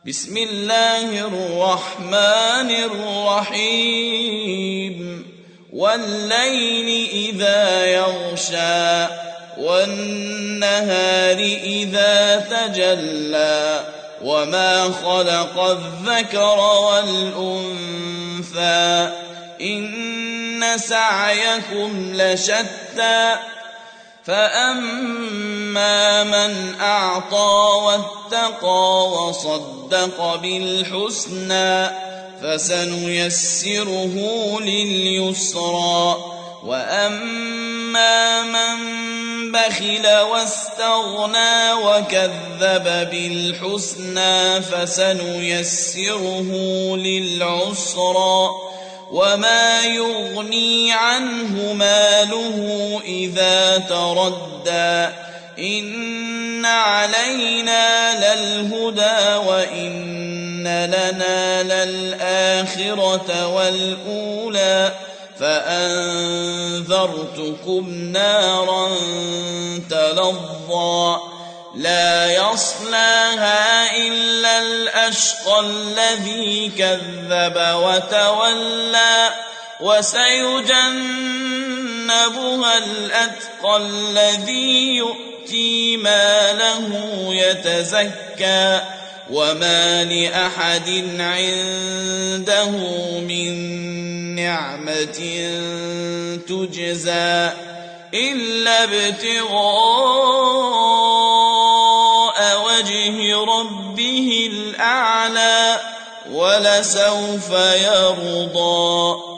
بسم الله الرحمن الرحيم والليل إذا يغشى والنهار إذا تجلى وما خلق الذكر والأنثى إن سعيكم لشتى فأما من أعطى واتقى وصدق بالحسنى فسنيسره لليسرى وأما من بخل واستغنى وكذب بالحسنى فسنيسره للعسرى وما يغني عنه ماله إذا تردى إن علينا للهدى وإن لنا للآخرة والأولى فأنذرتكم نارا تلظى لا يصلاها إلا الأشقى الذي كذب وتولى وسيجنبها الأتقى الذي يؤتي ماله يتزكى وما لأحد عنده من نعمة تجزى إلا ابتغاء وجه ربه الأعلى ولسوف يرضى.